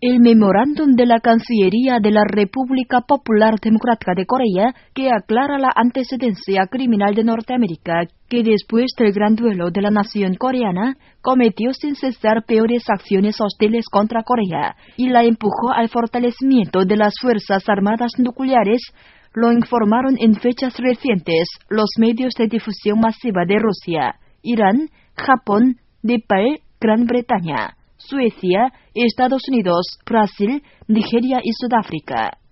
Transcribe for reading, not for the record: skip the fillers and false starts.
El memorándum de la Cancillería de la República Popular Democrática de Corea, que aclara la antecedencia criminal de Norteamérica, que después del gran duelo de la nación coreana, cometió sin cesar peores acciones hostiles contra Corea, y la empujó al fortalecimiento de las Fuerzas Armadas Nucleares, lo informaron en fechas recientes los medios de difusión masiva de Rusia, Irán, Japón, Nepal, Gran Bretaña, Suecia, Estados Unidos, Brasil, Nigeria y Sudáfrica.